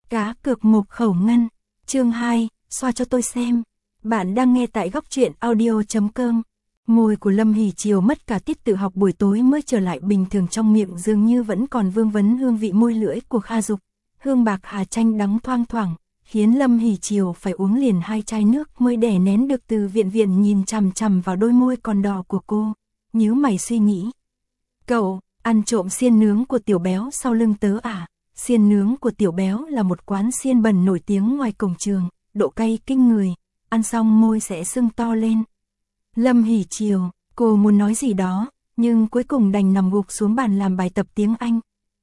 Cá cược một khẩu ngân. Chương 2, xoa cho tôi xem. Bạn đang nghe tại góc truyện audio.com. Môi của Lâm Hỷ Triều mất cả tiết tự học buổi tối mới trở lại bình thường, trong miệng dường như vẫn còn vương vấn hương vị môi lưỡi của Kha Dục. Hương bạc hà chanh đắng thoang thoảng, khiến Lâm Hỷ Triều phải uống liền 2 chai nước mới đè nén được. Từ Viện Viện nhìn chằm chằm vào đôi môi còn đỏ của cô, nhíu mày suy nghĩ. Cậu, ăn trộm xiên nướng của Tiểu Béo sau lưng tớ à? Xiên nướng của Tiểu Béo là một quán xiên bẩn nổi tiếng ngoài cổng trường, độ cay kinh người, ăn xong môi sẽ sưng to lên. Lâm Hỷ Triều, cô muốn nói gì đó, nhưng cuối cùng đành nằm gục xuống bàn làm bài tập tiếng Anh.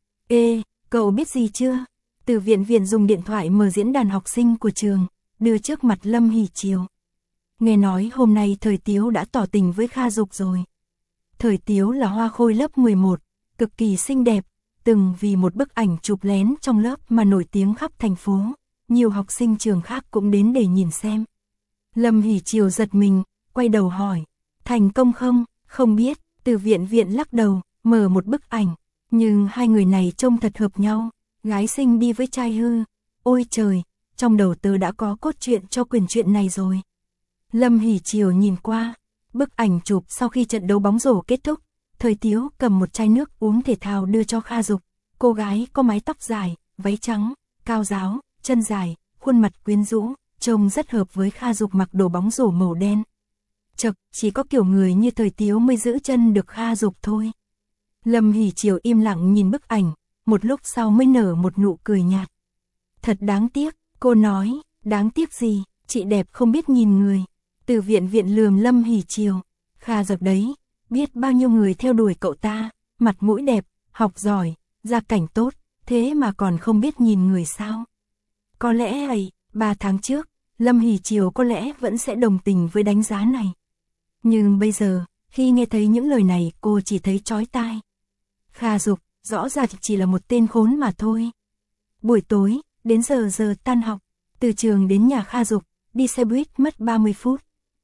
Ê, cậu biết gì chưa? Từ Viện Viện dùng điện thoại mở diễn đàn học sinh của trường, đưa trước mặt Lâm Hỷ Triều. Nghe nói hôm nay Thời Tiếu đã tỏ tình với Kha Dục rồi. Thời Tiếu là hoa khôi lớp 11, cực kỳ xinh đẹp, từng vì một bức ảnh chụp lén trong lớp mà nổi tiếng khắp thành phố. Nhiều học sinh trường khác cũng đến để nhìn xem. Lâm Hỷ Triều giật mình, quay đầu hỏi, thành công không? Không biết. Từ Viện Viện lắc đầu, mở một bức ảnh, nhưng hai người này trông thật hợp nhau, gái xinh đi với trai hư. Ôi trời, trong đầu tớ đã có cốt truyện cho quyển truyện này rồi. Lâm Hỷ Triều nhìn qua bức ảnh chụp sau khi trận đấu bóng rổ kết thúc. Thời Tiếu cầm một chai nước uống thể thao đưa cho Kha Dục. Cô gái có mái tóc dài, váy trắng, cao ráo, chân dài, khuôn mặt quyến rũ, trông rất hợp với Kha Dục mặc đồ bóng rổ màu đen. Chật, chỉ có kiểu người như Thời Tiếu mới giữ chân được Kha Dục thôi. Lâm Hỷ Triều im lặng nhìn bức ảnh, một lúc sau mới nở một nụ cười nhạt. Thật đáng tiếc, cô nói. Đáng tiếc gì? Chị đẹp không biết nhìn người. Từ Viện Viện lườm Lâm Hỷ Triều. Kha Dục đấy, biết bao nhiêu người theo đuổi cậu ta, mặt mũi đẹp, học giỏi, gia cảnh tốt, thế mà còn không biết nhìn người sao? Có lẽ 3 tháng trước, Lâm Hỷ Triều có lẽ vẫn sẽ đồng tình với đánh giá này. Nhưng bây giờ, khi nghe thấy những lời này, cô chỉ thấy chói tai. Kha Dục, rõ ràng chỉ là một tên khốn mà thôi. Buổi tối, đến giờ tan học, từ trường đến nhà Kha Dục, đi xe buýt mất 30 phút.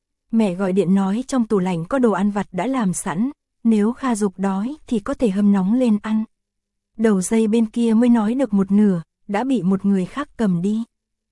Mẹ gọi điện nói trong tủ lạnh có đồ ăn vặt đã làm sẵn, nếu Kha Dục đói thì có thể hâm nóng lên ăn. Đầu dây bên kia mới nói được một nửa, đã bị một người khác cầm đi.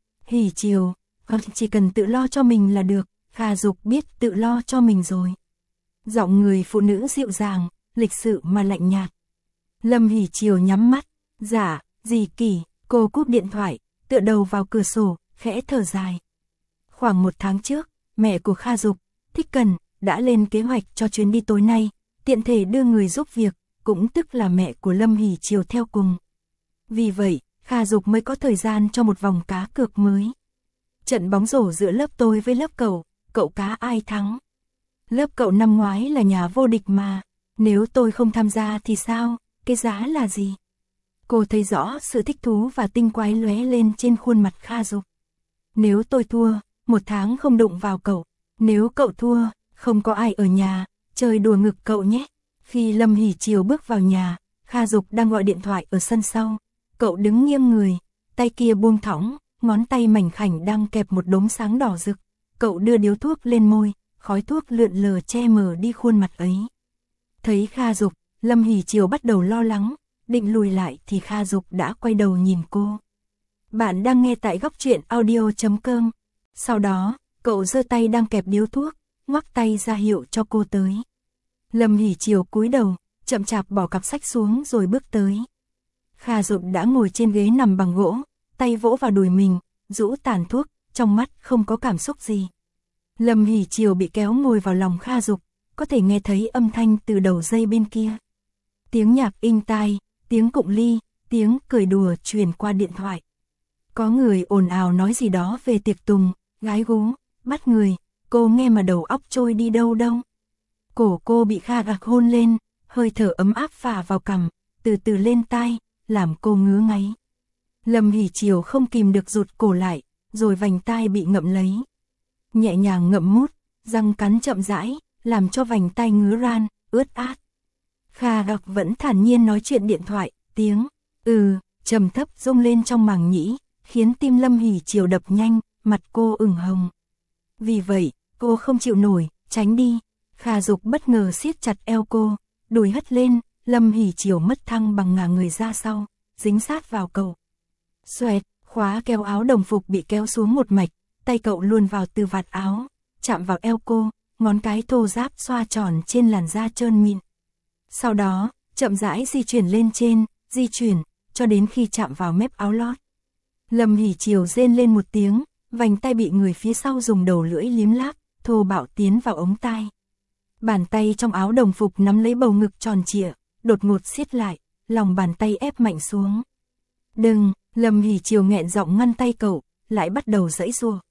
Hỷ Triều, chỉ cần tự lo cho mình là được. Kha Dục biết tự lo cho mình rồi. Giọng người phụ nữ dịu dàng, lịch sự mà lạnh nhạt. Lâm Hỷ Triều nhắm mắt. Dạ, dì Kỳ. Cô cúp điện thoại, tựa đầu vào cửa sổ, khẽ thở dài. Khoảng 1 tháng trước, mẹ của Kha Dục, Thích Cần, đã lên kế hoạch cho chuyến đi tối nay, tiện thể đưa người giúp việc, cũng tức là mẹ của Lâm Hỷ Triều theo cùng. Vì vậy, Kha Dục mới có thời gian cho một vòng cá cược mới. Trận bóng rổ giữa lớp tôi với lớp cậu cá ai thắng? Lớp cậu năm ngoái là nhà vô địch mà, nếu tôi không tham gia thì sao, cái giá là gì? Cô thấy rõ sự thích thú và tinh quái lóe lên trên khuôn mặt Kha Dục. Nếu tôi thua, 1 tháng không đụng vào cậu, nếu cậu thua, không có ai ở nhà, chơi đùa ngực cậu nhé. Khi Lâm Hỷ Triều bước vào nhà, Kha Dục đang gọi điện thoại ở sân sau. Cậu đứng nghiêng người, tay kia buông thõng, ngón tay mảnh khảnh đang kẹp một đốm sáng đỏ rực. Cậu đưa điếu thuốc lên môi, khói thuốc lượn lờ che mờ đi khuôn mặt ấy. Thấy Kha Dục, Lâm Hỷ Triều bắt đầu lo lắng, định lùi lại thì Kha Dục đã quay đầu nhìn cô. Bạn đang nghe tại góc truyện audio.com. Sau đó, cậu giơ tay đang kẹp điếu thuốc, ngoắc tay ra hiệu cho cô tới. Lâm Hỷ Triều cúi đầu, chậm chạp bỏ cặp sách xuống rồi bước tới. Kha Dục đã ngồi trên ghế nằm bằng gỗ, tay vỗ vào đùi mình, rũ tàn thuốc, trong mắt không có cảm xúc gì. Lâm Hỷ Triều bị kéo ngồi vào lòng Kha Dục, có thể nghe thấy âm thanh từ đầu dây bên kia. Tiếng nhạc inh tai, tiếng cụng ly, tiếng cười đùa truyền qua điện thoại. Có người ồn ào nói gì đó về tiệc tùng, gái gú, bắt người, cô nghe mà đầu óc trôi đi đâu. Cổ cô bị Kha Dục hôn lên, hơi thở ấm áp phả vào cằm, từ từ lên tai, làm cô ngứa ngáy. Lâm Hỷ Triều không kìm được rụt cổ lại, rồi vành tai bị ngậm lấy. Nhẹ nhàng ngậm mút, răng cắn chậm rãi, làm cho vành tai ngứa ran, ướt át. Kha Dục vẫn thản nhiên nói chuyện điện thoại, tiếng trầm thấp rung lên trong màng nhĩ, khiến tim Lâm Hỷ Triều đập nhanh, mặt cô ửng hồng. Vì vậy, cô không chịu nổi, tránh đi. Kha Dục bất ngờ siết chặt eo cô, đùi hất lên, Lâm Hỷ Triều mất thăng bằng ngả người ra sau, dính sát vào cậu. Xoẹt, Khóa kéo áo đồng phục bị kéo xuống một mạch, tay cậu luồn vào từ vạt áo, chạm vào eo cô, ngón cái thô ráp xoa tròn trên làn da trơn mịn. Sau đó, chậm rãi di chuyển lên trên, di chuyển, cho đến khi chạm vào mép áo lót. Lâm Hỷ Chiều rên lên một tiếng, vành tay bị người phía sau dùng đầu lưỡi liếm láp, thô bạo tiến vào ống tai. Bàn tay trong áo đồng phục nắm lấy bầu ngực tròn trịa, đột ngột siết lại, lòng bàn tay ép mạnh xuống. Đừng, Lâm Hỷ Chiều nghẹn giọng ngăn tay cậu, lại bắt đầu giãy giụa.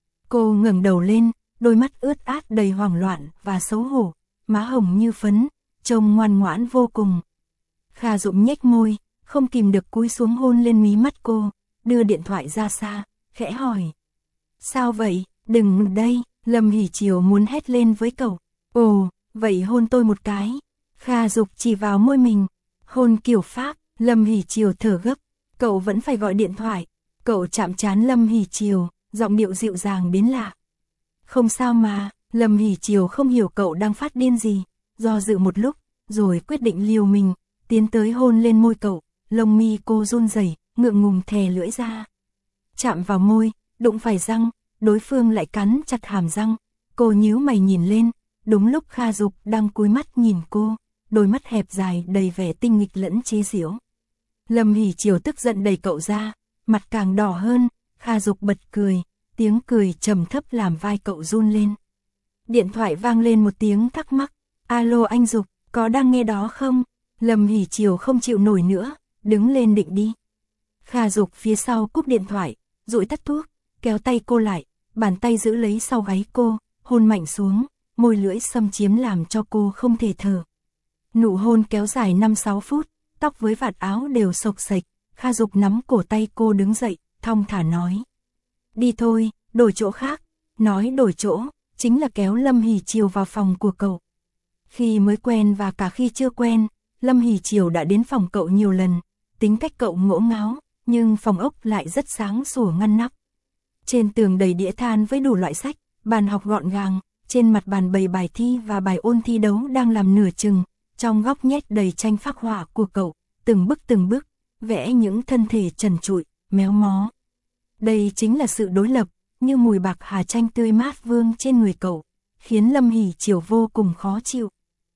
Cô ngẩng đầu lên, đôi mắt ướt át đầy hoảng loạn và xấu hổ, má hồng như phấn, trông ngoan ngoãn vô cùng. Kha Dụng nhếch môi, không kìm được cúi xuống hôn lên mí mắt cô, đưa điện thoại ra xa, khẽ hỏi. Sao vậy, đừng đây, Lâm Hỷ Chiều muốn hét lên với cậu. Ồ, vậy hôn tôi một cái. Kha Dục chỉ vào môi mình, hôn kiểu Pháp. Lâm Hỷ Chiều thở gấp, cậu vẫn phải gọi điện thoại. Cậu chạm trán Lâm Hỷ Chiều, giọng điệu dịu dàng đến lạ. Không sao mà, Lâm Hỷ Chiều không hiểu cậu đang phát điên gì, do dự một lúc, rồi quyết định liều mình, tiến tới hôn lên môi cậu, lông mi cô run rẩy, ngượng ngùng thè lưỡi ra. Chạm vào môi, đụng phải răng, đối phương lại cắn chặt hàm răng, cô nhíu mày nhìn lên, đúng lúc Kha Dục đang cúi mắt nhìn cô, đôi mắt hẹp dài đầy vẻ tinh nghịch lẫn chế giễu. Lâm Hỷ Chiều tức giận đẩy cậu ra, mặt càng đỏ hơn, Kha Dục bật cười, tiếng cười trầm thấp làm vai cậu run lên. Điện thoại vang lên một tiếng thắc mắc, alo anh Dục, có đang nghe đó không? Lâm Hỷ Chiều không chịu nổi nữa, đứng lên định đi. Kha Dục phía sau cúp điện thoại, dụi tắt thuốc, kéo tay cô lại, bàn tay giữ lấy sau gáy cô, hôn mạnh xuống, môi lưỡi xâm chiếm làm cho cô không thể thở. Nụ hôn kéo dài 5-6 phút, tóc với vạt áo đều xộc xệch, Kha Dục nắm cổ tay cô đứng dậy, thong thả nói. Đi thôi, đổi chỗ khác. Nói đổi chỗ, chính là kéo Lâm Hỷ Chiều vào phòng của cậu. Khi mới quen và cả khi chưa quen, Lâm Hỷ Chiều đã đến phòng cậu nhiều lần, tính cách cậu ngỗ ngáo, nhưng phòng ốc lại rất sáng sủa ngăn nắp. Trên tường đầy đĩa than với đủ loại sách, bàn học gọn gàng, trên mặt bàn bày bài thi và bài ôn thi đấu đang làm nửa chừng, trong góc nhét đầy tranh phác họa của cậu, từng bức, vẽ những thân thể trần trụi, méo mó. Đây chính là sự đối lập, như mùi bạc hà chanh tươi mát vương trên người cậu, khiến Lâm Hỷ Chiều vô cùng khó chịu.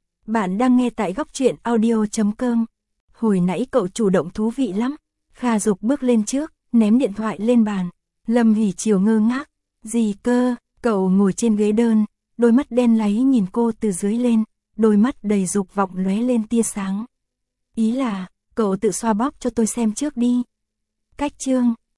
Bạn đang nghe tại góc truyện audio.com. Hồi nãy cậu chủ động thú vị lắm. Kha Dục bước lên trước, ném điện thoại lên bàn. Lâm Hỷ Chiều ngơ ngác. Gì cơ? Cậu ngồi trên ghế đơn, đôi mắt đen láy nhìn cô từ dưới lên, đôi mắt đầy dục vọng lóe lên tia sáng. Ý là, cậu tự xoa bóp cho tôi xem trước đi. Cách chương